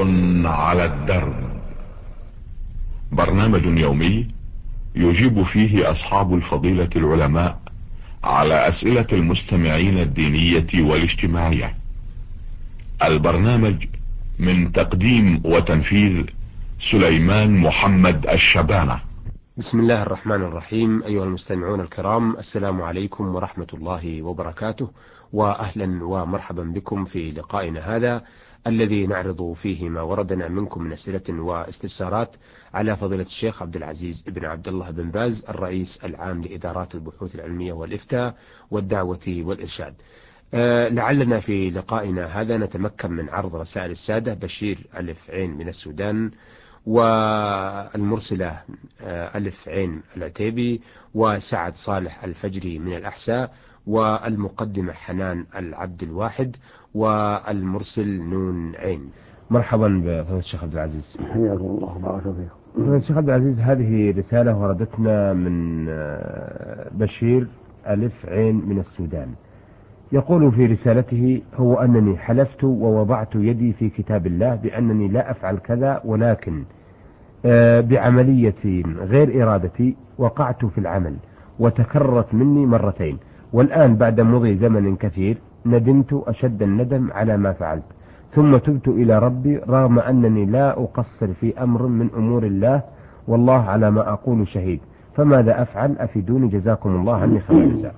على الدرب. برنامج يومي يجيب فيه اصحاب الفضيلة العلماء على اسئلة المستمعين الدينية والاجتماعية. البرنامج من تقديم وتنفيذ سليمان محمد الشبانة. بسم الله الرحمن الرحيم. أيها المستمعون الكرام، السلام عليكم ورحمة الله وبركاته، وأهلا ومرحبا بكم في لقائنا هذا الذي نعرض فيه ما وردنا منكم من أسئلة واستفسارات على فضيلة الشيخ عبد العزيز بن عبد الله بن باز، الرئيس العام لإدارات البحوث العلمية والإفتاء والدعوة والإرشاد. لعلنا في لقائنا هذا نتمكن من عرض رسائل السادة بشير ألف عين من السودان، والمرسلة ألف عين العتيبي، وسعد صالح الفجري من الأحساء، والمقدمة حنان العبد الواحد، والمرسل نون عين. مرحبا بفضيلة الشيخ عبد العزيز. حياكم الله وبارك فيكم. فضيلة الشيخ عبد العزيز، هذه رسالة وردتنا من بشير ألف عين من السودان. يقول في رسالته: هو أنني حلفت ووضعت يدي في كتاب الله بأنني لا أفعل كذا، ولكن بعملية غير إرادتي وقعت في العمل وتكررت مني مرتين، والآن بعد مضي زمن كثير ندمت أشد الندم على ما فعلت، ثم تبت إلى ربي رغم أنني لا أقصر في أمر من أمور الله، والله على ما أقول شهيد، فماذا أفعل؟ أفيدوني جزاكم الله عني خير جزاء.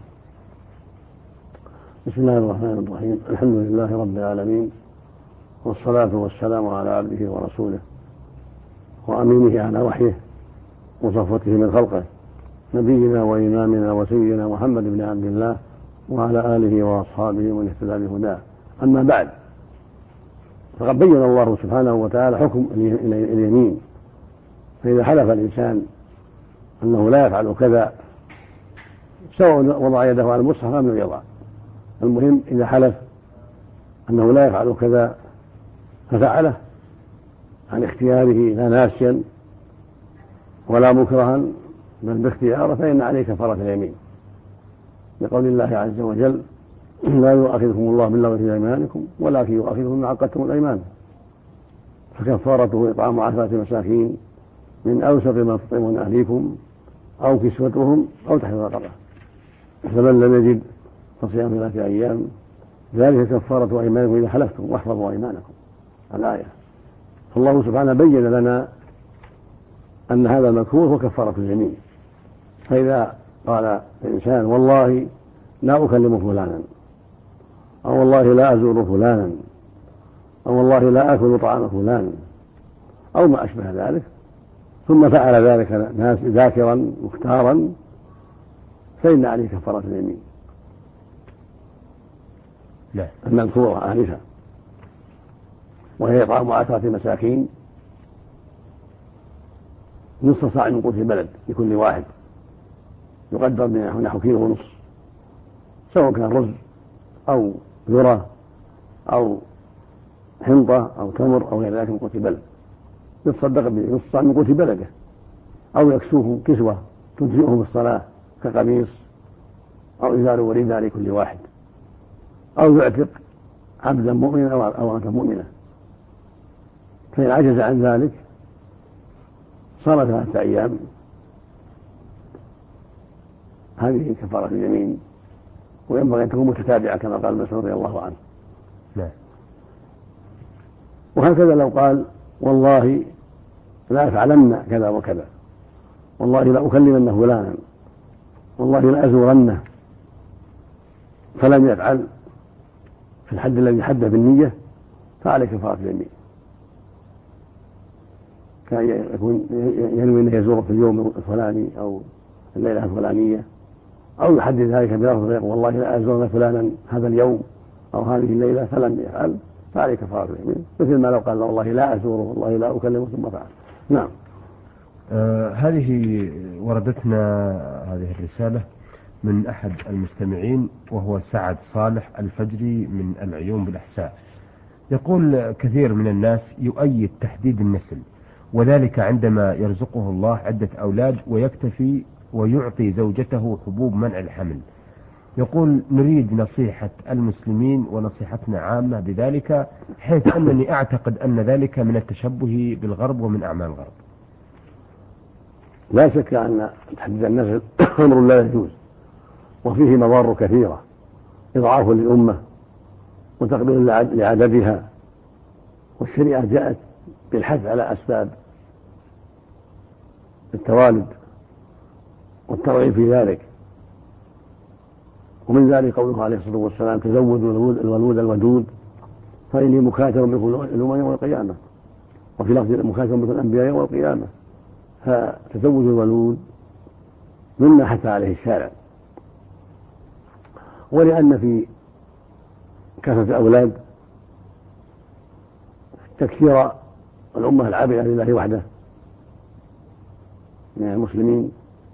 بسم الله الرحمن الرحيم. الحمد لله رب العالمين، والصلاة والسلام على عبده ورسوله وأمينه على وحيه وصفوته من خلقه، نبينا وإمامنا وسيدنا محمد بن عبد الله وعلى آله وأصحابه من اهتدى بهداه. أما بعد، فقد بين الله سبحانه وتعالى حكم اليمين. فإذا حلف الإنسان أنه لا يفعل كذا، سواء وضع يده على المصحف أم لم يضع، المهم إذا حلف أنه لا يفعل كذا ففعله عن اختياره لا ناسيا ولا مكرها بل باختياره، فإن عليه كفارة اليمين، لقول الله عز وجل: لا يؤاخذكم الله باللغو في أيمانكم ولكن يؤاخذكم بما عقدتم الأيمان، فكفارته إطعام 10 مساكين من أوسط ما تطعمون أهليكم أو كسوتهم أو تحرير رقبة، فمن لم يجد فصيام 3 أيام، ذلك كفارة أيمانكم إذا حلفتم واحفظوا أيمانكم. الآية. فالله سبحانه بين لنا أن هذا المكروه هو كفارة اليمين. فإذا قال الإنسان: والله لا أكلم فلانا، أو والله لا أزور فلانا، أو والله لا أكل طعام فلان، أو ما أشبه ذلك، ثم فعل ذلك ذاكرا مختارا، فإن عليه كفارة اليمين المذكورة آنفا، وهي إطعام 10 مساكين نصف صاع من قوت البلد لكل واحد، يقدر نحو كيلو ونصف، سواء كان رز أو ذرة أو حنطة أو تمر أو غير ذلك من قوت البلد، يتصدق بنصف صاع من قوت بلده، أو يكسوه كسوة تجزئه بالصلاة كقميص أو إزار ورداء لكل واحد، أو يعتق عبدا مؤمنا أو أمة مؤمنة. فإن عجز عن ذلك صام 3 أيام. هذه كفارة اليمين، وينبغي أن تكون متتابعة كما قال مسعود رضي الله عنه. وهكذا لو قال: والله لا أفعلن كذا وكذا، والله لا أكلمن فلانا، والله لا أزورنه، فلم يفعل في الحد الذي حده بالنية، فعليه كفارة اليمين. كان يكون ينوي أنه يزور في اليوم الفلاني أو الليلة الفلانية، أو يحدد ذلك بلفظ يقول: والله لا أزورن فلانا هذا اليوم أو هذه الليلة، فلم يفعل، فعليه كفارة اليمين، مثل ما لو قال: والله لا أزوره، والله لا أكلمه، ثم فعل. نعم. هذه وردتنا هذه الرسالة من أحد المستمعين، وهو سعد صالح الفجري من العيون بالأحساء. يقول: كثير من الناس يؤيد تحديد النسل، وذلك عندما يرزقه الله عدة أولاد ويكتفي ويعطي زوجته حبوب منع الحمل، يقول نريد نصيحة المسلمين ونصيحتنا عامة بذلك، حيث أنني أعتقد أن ذلك من التشبه بالغرب ومن أعمال الغرب. لا شك أن تحديد النسل أمر لا يجوز، وفيه مضار كثيرة، إضعاف للأمة وتقليل لعددها، والشريعة جاءت بالحث على أسباب التوالد والترغيب في ذلك، ومن ذلك قوله عليه الصلاة والسلام: تزودوا الولود الودود فإني مكاتب بكم الأمم يوم القيامة، وفي لفظ مكاتب بكم الأنبياء يوم القيامة. فتزوج الولود مما حث عليه الشارع، ولأن في كثرة الأولاد تكثير الأمة العابدة لله وحده من المسلمين،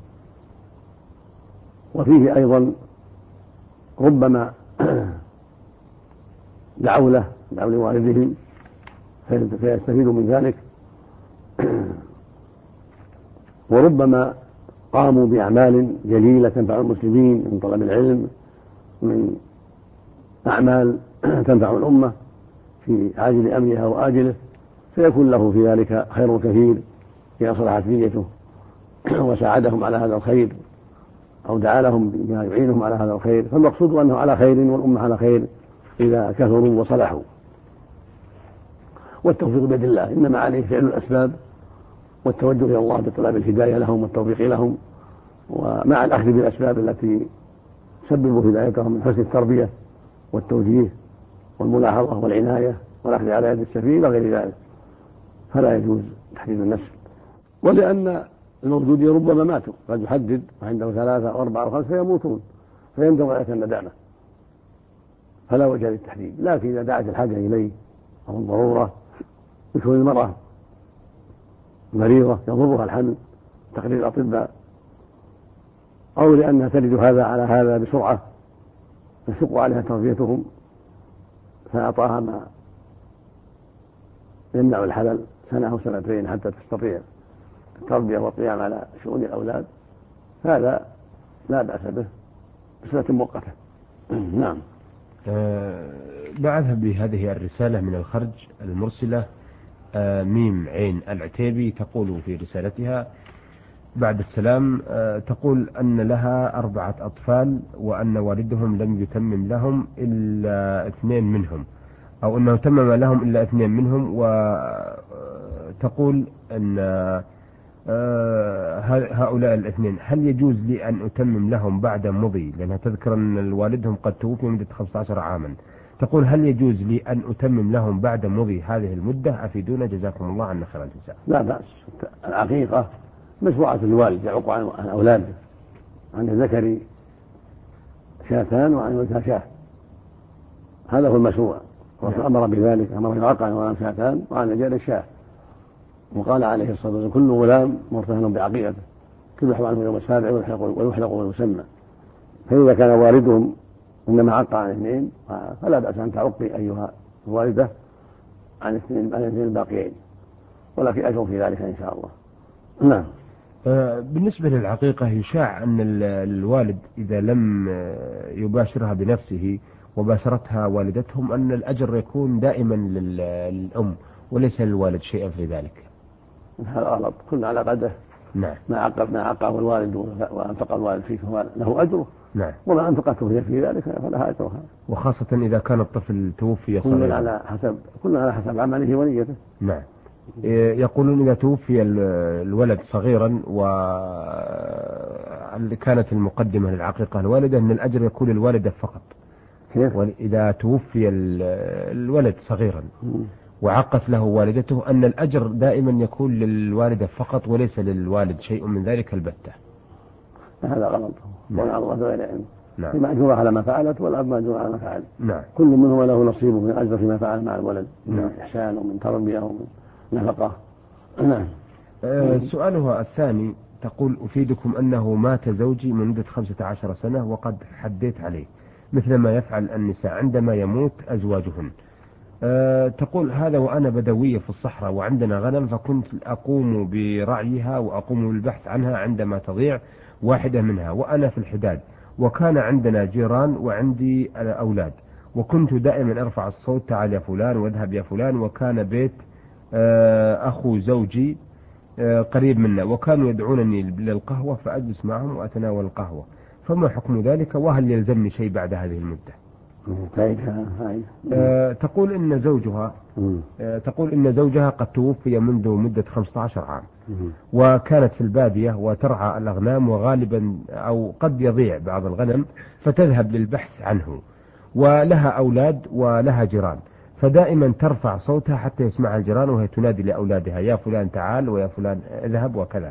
وفيه أيضا ربما دعوا لوالدهم فيستفيدوا من ذلك، وربما قاموا بأعمال جليلة تنفع المسلمين من طلب العلم، من أعمال تنفع الأمة في عاجل أمرها وآجله، فيكون له في ذلك خير كثير إذا صلحت نيته وساعدهم على هذا الخير أو دعا لهم بما يعينهم على هذا الخير، فالمقصود أنه على خير والأمة على خير إذا كثروا وصلحوا. والتوفيق بيد الله، إنما عليه فعل الأسباب والتوجه إلى الله بطلب الهداية لهم والتوفيق لهم، ومع الأخذ بالأسباب التي تسبب هدايتهم من حسن التربية والتوجيه والملاحظة والعناية والأخذ على يد السفيه وغير ذلك، فلا يجوز تحديد النسل. ولأن الموجودين ربما ماتوا، قد يحدد وعنده 3 أو 4 أو 5 فيموتون، فيندم غاية الندامة، فلا وجه للتحديد. لكن إذا دعت الحاجة إليه أو الضرورة، مثل المرأة مريضة يضرها الحمل تقرير الأطباء، أو لأنها تجد هذا على هذا بسرعة يشق عليها تربيتهم، فأعطاها ما يمنع الحلل 1 أو 2 حتى تستطيع التربية والقيام على شؤون الأولاد، هذا لا بأس به بصفة مؤقتة. نعم. بعدها بهذه الرسالة من الخرج المرسلة ميم عين العتيبي، تقول في رسالتها بعد السلام، تقول أن لها 4 أطفال، وأن والدهم لم يتمم لهم إلا 2 منهم، أو أنه تمم لهم إلا 2 منهم، وتقول أن هؤلاء ال2 هل يجوز لي أن أتمم لهم بعد مضي، لأنها تذكر أن والدهم قد توفي مدة 15 عاما، تقول هل يجوز لي أن أتمم لهم بعد مضي هذه المدة؟ أفيدونا جزاكم الله عنا خير الجزاء. لا بأس، العقيقة مشروعة الوالد يعق عن أولاده، عن الذكر 2 وعن الأنثى 1، هذا هو المشروع. الرسول أمر بذلك، أمر يعق عن الغلام 2 وعن الرجال 1، وقال عليه الصلاة والسلام: كل غلام مرتهن بعقيقته، تذبح عنه يوم 7 ويحلق ويسمى. فإذا كان والدهم إنما عق عن 2 فلا بأس أن تعقي أيها الوالدة عن 2 الباقيين، ولكن أجر في ذلك إن شاء الله. نعم. بالنسبة للعقيقة، يشاع أن الوالد إذا لم يباشرها بنفسه وباشرتها والدتهم أن الأجر يكون دائما للأم وليس للوالد شيئا في ذلك. هذا غلط، كل على قدره. نعم. ما عقه الوالد وأنفق الوالد فيه فهو له أجره. نعم. وما أنفقته هي في ذلك فلها أجرها، وخاصة إذا كان الطفل توفي صغيرا. كل على حسب عمله ونيته. نعم. يقولون إذا توفي الولد صغيرا وكانت المقدمة للعقيقة الوالدة أن الأجر يكون للوالدة فقط. وإذا توفي الولد صغيرا وعقت له والدته أن الأجر دائما يكون للوالدة فقط وليس للوالد شيء من ذلك البتة. هذا غلط، وعلى الله بغير علم. نعم. مأجورة على ما فعلت والأب مأجور على ما فعل. نعم. كل منهما له نصيبه من الأجر فيما فعل مع الولد، من إحسان ومن تربية ومن نفقة. نعم. سؤالها الثاني تقول: أفيدكم أنه مات زوجي منذ 15 سنة وقد حديت عليه مثل ما يفعل النساء عندما يموت أزواجهن. تقول: هذا وأنا بدوية في الصحراء وعندنا غنم، فكنت أقوم برعيها وأقوم بالبحث عنها عندما تضيع واحدة منها وأنا في الحداد، وكان عندنا جيران وعندي أولاد، وكنت دائما أرفع الصوت: تعال يا فلان واذهب يا فلان. وكان بيت أخو زوجي قريب منا، وكانوا يدعونني للقهوة فأجلس معهم وأتناول القهوة، فما حكم ذلك؟ وهل يلزمني شيء بعد هذه المدة؟ تقول إن زوجها قد توفي منذ مدة 15 عام، وكانت في البادية وترعى الأغنام، وغالبا أو قد يضيع بعض الغنم فتذهب للبحث عنه، ولها أولاد ولها جيران، فدائما ترفع صوتها حتى يسمعها الجيران وهي تنادي لأولادها: يا فلان تعال، ويا فلان اذهب، وكذا.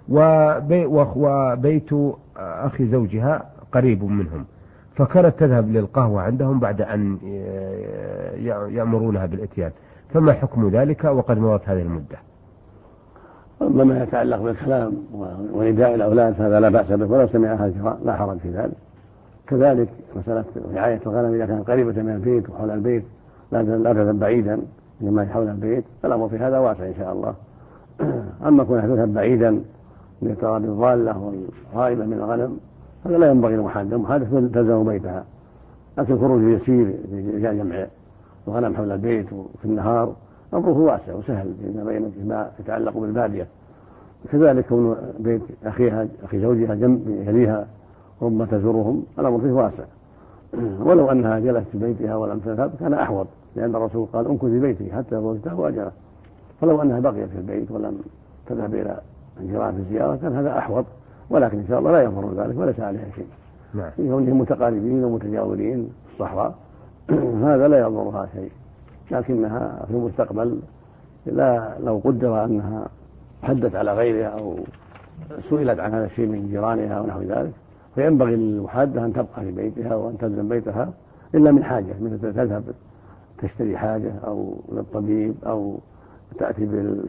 وبيت أخي زوجها قريب منهم، فكانت تذهب للقهوة عندهم بعد أن يأمرونها بالإتيان، فما حكم ذلك وقد مضت هذه المدة؟ أما ما يتعلق بالكلام ونداء الأولاد فهذا لا بأس به ولا سمعها الجيران لا حرج في ذلك. كذلك مسألة رعاية الغنم إذا كانت قريبة من البيت وحول البيت لا تذهب بعيدا لما حول البيت، فالأمر في هذا واسع إن شاء الله. أما كونها تذهب بعيدا لإطراد الضالة والغائبة من الغنم هذا لا ينبغي المحادثة تلزم بيتها، لكن الخروج يسير جمع الغنم حول البيت وفي النهار أمره واسع وسهل فيما يتعلق بالبادية. كذلك كون بيت أخي زوجها جنب يليها ربما تزورهم الأمر فيه واسع، ولو أنها جلست في بيتها ولم تذهب كان أحوط، لأن الرسول قال: امكث في بيتك حتى يبلغ كتابه أجله. فلو أنها بقيت في البيت ولم تذهب إلى الجيران في الزيارة كان هذا أحوط، ولكن إن شاء الله لا يضر ذلك وليس عليها شيء. في كونهم متقاربين ومتجاورين في الصحراء هذا لا يضرها شيء، لكنها في المستقبل لو قدر أنها حدت على غيرها أو سئلت عن هذا الشيء من جيرانها ونحو ذلك فينبغي للمحادة أن تبقى في بيتها وأن تلزم بيتها إلا من حاجة، مثل تذهب تشتري حاجة أو للطبيب أو تأتي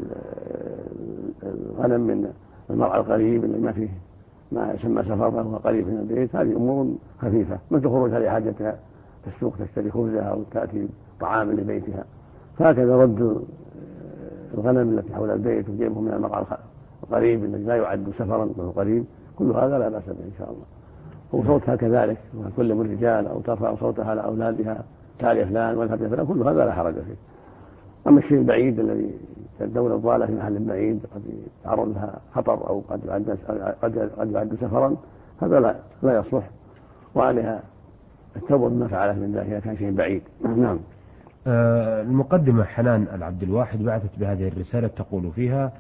بالغنم من المرعى القريب اللي ما فيه ما يسمى سفر وهو قريب من البيت. هذه أمور خفيفة مثل خروجها لحاجتها في السوق تشتري خبزها أو تأتي طعام لبيتها، فهكذا رد الغنم التي حول البيت وجيبه من المرعى القريب الذي لا يعد سفرا وهو قريب، كل هذا لا بأس به إن شاء الله. وصوتها كذلك كل من الرجال أو ترفع صوتها على أولادها: تعال يا فلان واذهب يا فلان، كل هذا لا حرج فيه. أما الشيء البعيد الذي تدور الضالة في محل بعيد قد يتعرض لها خطر أو قد يعد سفرا هذا لا يصلح، وعليها التوبة بما فعلت من ذلك إذا كان شيء بعيد. نعم. المقدمة حنان العبد الواحد بعثت بهذه الرسالة تقول فيها: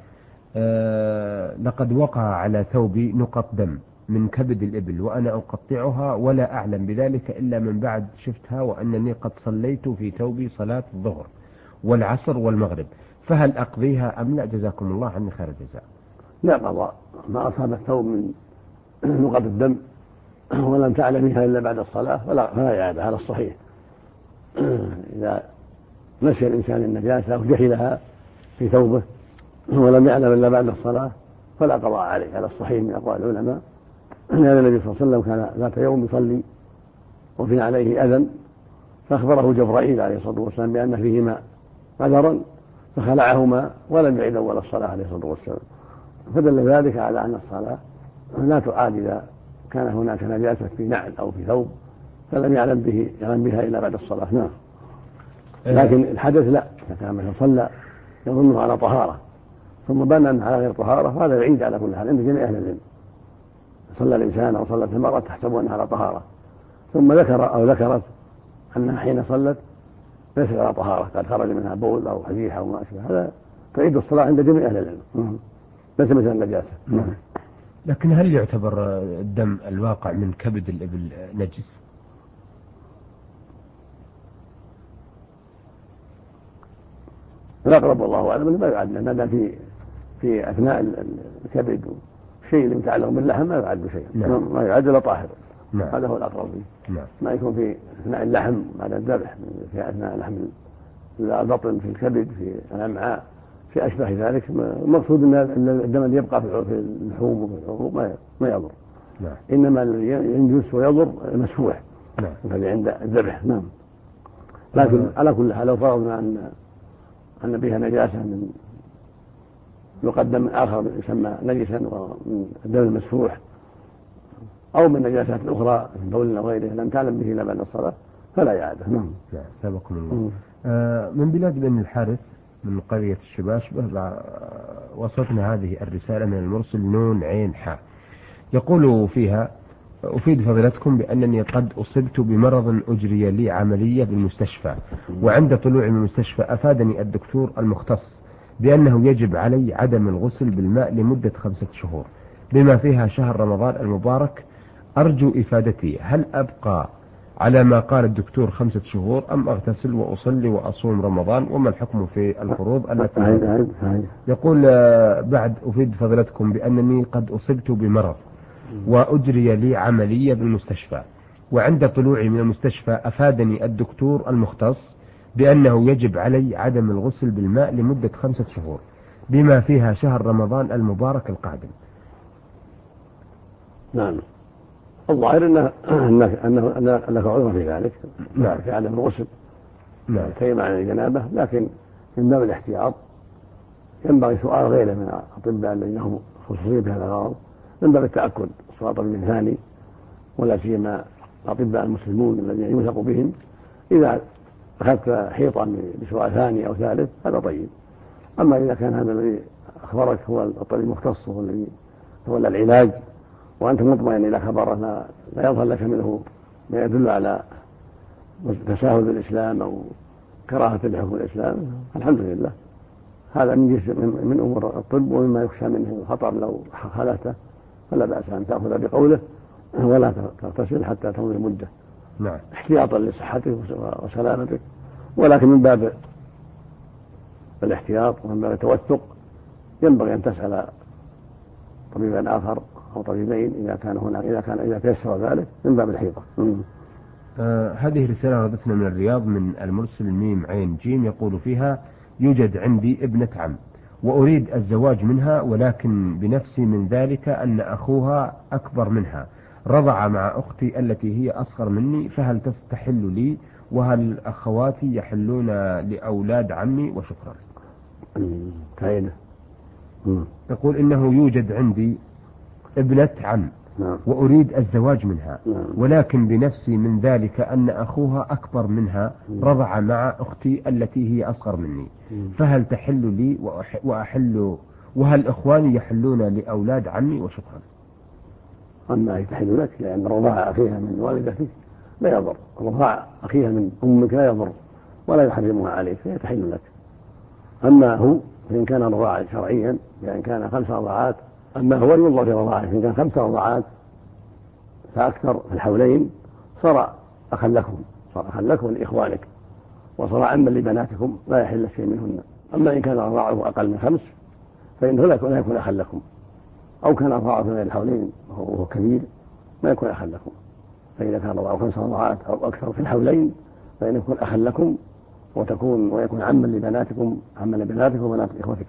لقد وقع على ثوبي نقط دم من كبد الإبل وأنا أقطعها ولا أعلم بذلك إلا من بعد شفتها، وأنني قد صليت في ثوبي صلاة الظهر والعصر والمغرب، فهل أقضيها أم لا؟ جزاكم الله عني خير الجزاء. لا قضاء، ما أصاب الثوب من نقط الدم ولم تعلم بها إلا بعد الصلاة فلا يعادها على الصحيح. إذا نسي الإنسان النجاسة وجهلها في ثوبه ولم يعلم إلا بعد الصلاة فلا قضاء عليه على الصحيح من أقوال العلماء، لأن النبي صلى الله عليه وسلم كان ذات يوم يصلي وفي عليه أذى فأخبره جبرائيل عليه الصلاة والسلام بأن فيهما قدرا فخلعهما ولم يعد أول الصلاة عليه الصلاة والسلام، فدل ذلك على أن الصلاة لا تعاد إذا كان هناك نجاسة في نعل أو في ثوب فلم يعلم بها إلا بعد الصلاة. نعم. لكن الحدث لا، إذا كان مثلا صلى يظنه على طهارة ثم بان أنه على غير طهارة فهذا بعيد على كل حال عند جميع أهل العلم. صلى الإنسان أو صلت المرأة تحسب أنها على طهارة ثم ذكرت أنها حين صلت ليست على طهارة قد خرج منها بول أو حديث أو ما أشبه، هذا تعيد الصلاة عند جميع أهل العلم، ليس مثل النجاسة. لكن هل يعتبر الدم الواقع من كبد الإبل نجس؟ الأقرب والله أعلم ما يعد، ما دام في أثناء الكبد والشيء اللي متعلق باللحم ما يعد شيئا، ما يعد إلا طاهر. هذا هو الأقرب فيه. ما يكون في أثناء اللحم بعد الذبح، في أثناء لحم البطن، في الكبد، في الأمعاء، في أشبه ذلك. المقصود أن الدم اللي يبقى في اللحوم وفي العروق ما يضر. إنما الذي ينجس ويضر مسفوح الذي عند الذبح. نعم. لكن على كل حال لو فرضنا أن بها نجاسة من يقدم من آخر يسمى نجسا ومن الدم المسفوح أو من نجاسات أخرى من بول أو غيره لم تعلم به إلا بعد الصلاة فلا إعادة. نعم. سابقكم الله. من بلاد بن الحارث من قرية الشباشبة وصلتنا هذه الرسالة من المرسل نون عين حاء، يقول فيها: أفيد فضيلتكم بأنني قد أصبت بمرض أجري لي عملية بالمستشفى، وعند طلوعي من المستشفى أفادني الدكتور المختص بأنه يجب علي عدم الغسل بالماء لمدة 5 شهور بما فيها شهر رمضان المبارك. أرجو إفادتي، هل أبقى على ما قال الدكتور 5 شهور أم أغتسل وأصلي وأصوم رمضان؟ وما الحكم في الفروض التي يقول بعد أفيد فضيلتكم بأنني قد أصبت بمرض وأجري لي عملية بالمستشفى، وعند طلوعي من المستشفى أفادني الدكتور المختص بأنه يجب علي عدم الغسل بالماء لمدة 5 شهور بما فيها شهر رمضان المبارك القادم. نعم. الظاهر أنك عذر في ذلك. نعم. في عدم الغسل. نعم. كيما عن الجنابة، لكن من باب الاحتياط ينبغي سؤال غيره من الأطباء الذين هم خصوصيين في هذا الغرض من باب التأكد، سؤال طبيب ثاني، ولا سيما الأطباء المسلمون الذين يوثق بهم. إذا أخذت حيطا بسؤال ثاني أو ثالث هذا طيب. أما إذا كان هذا الذي أخبرك هو الطبيب المختص هو الذي تولى العلاج وأنت مطمئن إلى خبره لا يظهر لك منه ما يدل على تساهل بالإسلام أو كراهة لحكم الإسلام، الحمد لله. هذا من جزء من أمور الطب ومما يخشى منه الخطر لو خالفته، فلا بأس أن تأخذ بقوله ولا تغتسل حتى تمضي مدة. نعم. احتياطا لصحتك وسلامتك، ولكن من باب الاحتياط ومن باب التوثق ينبغي أن تسأل طبيبا آخر أو طبيبين إذا تيسر ذلك من باب الحيطة. هذه رسالة وردتنا من الرياض من المرسل ميم عين جيم، يقول فيها: يوجد عندي ابنة عم وأريد الزواج منها، ولكن بنفسي من ذلك أن أخوها أكبر منها رضع مع أختي التي هي أصغر مني، فهل تستحل لي؟ وهل أخواتي يحلون لأولاد عمي؟ وشكرا. يقول إنه يوجد عندي ابنة عم وأريد الزواج منها، ولكن بنفسي من ذلك أن أخوها أكبر منها رضع مع أختي التي هي أصغر مني، فهل تحل لي وأحل؟ وهل إخواني يحلون لأولاد عمي؟ وشكرا. أما يتحل لك لأن رضاع أخيها من والدتك لا يضر، رضاع أخيها من أمك لا يضر ولا يحرمها عليك فيتحل لك. أما هو فإن كان رضاعا شرعيا يعني كان 5 رضاعات، أما هو ينظر في رضاعه، فإن كان 5 رضاعات فأكثر في الحولين صار أخا لكم لإخوانك وصار عما لبناتكم لا يحل شيء منهن. أما إن كان رضاعه أقل من 5 فإنه لا يكون أخا لكم، أو كان رضاعه غير الحولين وهو كبير ما يكون أخا لكم. فإذا كان رضاعه 5 رضاعات أو أكثر في الحولين فإنه يكون أخا لكم ويكون عما لبناتكم وبنات إخوتك،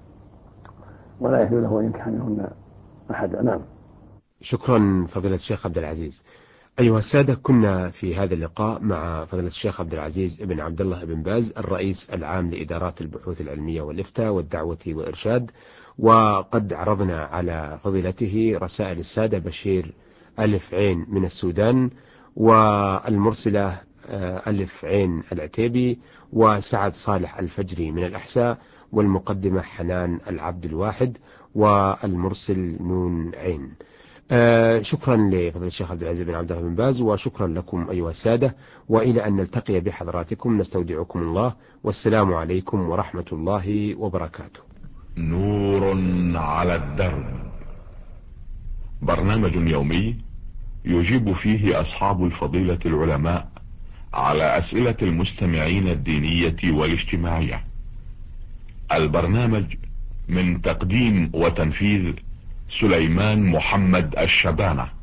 ولا يحل له أن ينكح منهن أحد. نعم. شكرا فضيلة الشيخ عبد العزيز. أيها السادة، كنا في هذا اللقاء مع فضيلة الشيخ عبد العزيز ابن عبد الله بن باز الرئيس العام لإدارات البحوث العلمية والإفتاء والدعوة والإرشاد، وقد عرضنا على فضيلته رسائل السادة بشير ألف عين من السودان، والمرسلة ألف عين العتيبي، وسعد صالح الفجري من الأحساء، والمقدمة حنان العبد الواحد، والمرسل نون عين. شكرا لفضل الشيخ عبد العزيز بن عبد الله بن باز، وشكرا لكم أيها السادة، وإلى أن نلتقي بحضراتكم نستودعكم الله، والسلام عليكم ورحمة الله وبركاته. نور على الدرب، برنامج يومي يجيب فيه أصحاب الفضيلة العلماء على أسئلة المستمعين الدينية والاجتماعية. البرنامج من تقديم وتنفيذ سليمان محمد الشبانة.